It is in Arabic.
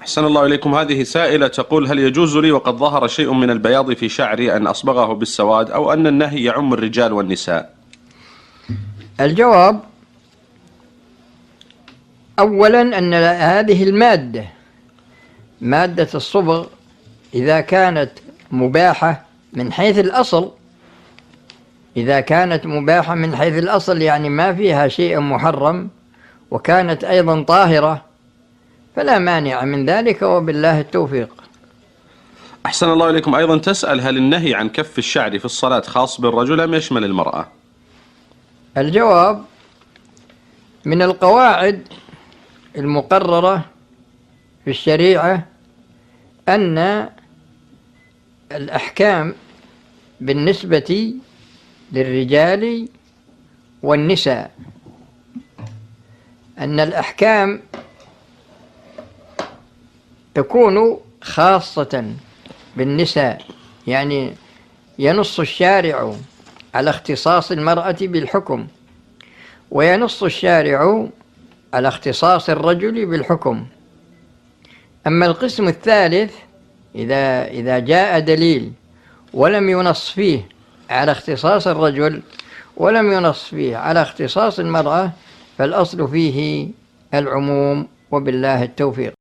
أحسن الله إليكم. هذه سائلة تقول: هل يجوز لي وقد ظهر شيء من البياض في شعري أن أصبغه بالسواد، أو أن النهي يعم الرجال والنساء؟ الجواب: أولا أن هذه مادة الصبغ إذا كانت مباحة من حيث الأصل، يعني ما فيها شيء محرم، وكانت أيضا طاهرة، فلا مانع من ذلك، وبالله التوفيق. أحسن الله إليكم. أيضا تسأل: هل النهي عن كف الشعر في الصلاة خاص بالرجل أم يشمل المرأة؟ الجواب: من القواعد المقررة في الشريعة أن الأحكام بالنسبة للرجال والنساء، أن الأحكام تكون خاصة بالنساء، يعني ينص الشارع على اختصاص المرأة بالحكم، وينص الشارع على اختصاص الرجل بالحكم. أما القسم الثالث، إذا جاء دليل ولم ينص فيه على اختصاص الرجل ولم ينص فيه على اختصاص المرأة، فالأصل فيه العموم، وبالله التوفيق.